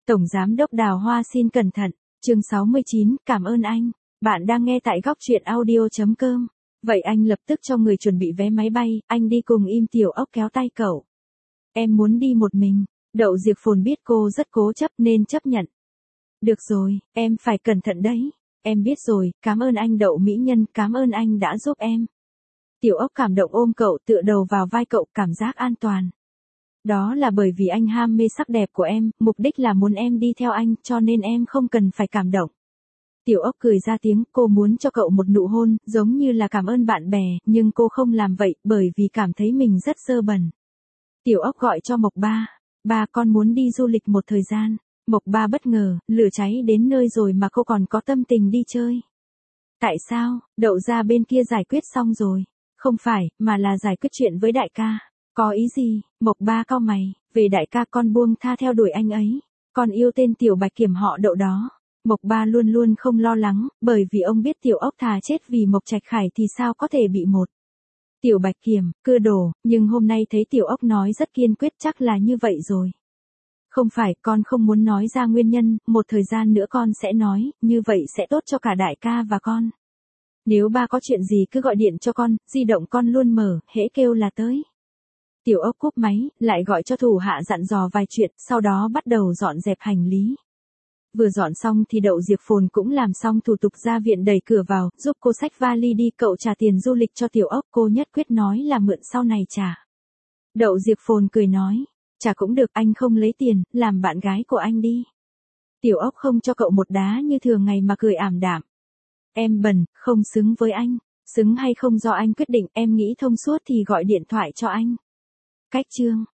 Tổng Giám đốc Đào Hoa xin cẩn thận. Chương 69, cảm ơn anh. Bạn đang nghe tại góc truyện audio.com. Vậy anh lập tức cho người chuẩn bị vé máy bay, anh đi cùng. Im Tiểu Ốc kéo tay cậu. Em muốn đi một mình. Đậu Diệp Phồn biết cô rất cố chấp nên chấp nhận. Được rồi, em phải cẩn thận đấy. Em biết rồi, cảm ơn anh Đậu Mỹ Nhân, cảm ơn anh đã giúp em. Tiểu Ốc cảm động ôm cậu, tựa đầu vào vai cậu, cảm giác an toàn. Đó là bởi vì anh ham mê sắc đẹp của em, mục đích là muốn em đi theo anh, cho nên em không cần phải cảm động. Tiểu Ốc cười ra tiếng, cô muốn cho cậu một nụ hôn, giống như là cảm ơn bạn bè, nhưng cô không làm vậy, bởi vì cảm thấy mình rất dơ bẩn. Tiểu Ốc gọi cho Mộc Ba. Ba, con muốn đi du lịch một thời gian. Mộc Ba bất ngờ, lửa cháy đến nơi rồi mà cô còn có tâm tình đi chơi. Tại sao? Đậu Gia bên kia giải quyết xong rồi. Không phải, mà là giải quyết chuyện với đại ca. Có ý gì? Mộc Ba cau mày. Về đại ca, con buông tha theo đuổi anh ấy. Con yêu tên Tiểu Bạch Kiểm họ Đậu đó. Mộc Ba luôn luôn không lo lắng, bởi vì ông biết Tiểu Ốc thà chết vì Mộc Trạch Khải thì sao có thể bị một Tiểu Bạch Kiểm, cưa đổ, nhưng hôm nay thấy Tiểu Ốc nói rất kiên quyết, chắc là như vậy rồi. Không phải, con không muốn nói ra nguyên nhân, một thời gian nữa con sẽ nói, như vậy sẽ tốt cho cả đại ca và con. Nếu ba có chuyện gì cứ gọi điện cho con, di động con luôn mở, hễ kêu là tới. Tiểu Ốc cúp máy, lại gọi cho thủ hạ dặn dò vài chuyện, sau đó bắt đầu dọn dẹp hành lý. Vừa dọn xong thì Đậu Diệp Phồn cũng làm xong thủ tục ra viện, đẩy cửa vào, giúp cô xách vali đi. Cậu trả tiền du lịch cho Tiểu Ốc, cô nhất quyết nói là mượn sau này trả. Đậu Diệp Phồn cười nói, trả cũng được, anh không lấy tiền, làm bạn gái của anh đi. Tiểu Ốc không cho cậu một đá như thường ngày mà cười ảm đạm. Em bẩn, không xứng với anh. Xứng hay không do anh quyết định, em nghĩ thông suốt thì gọi điện thoại cho anh. Cách chương.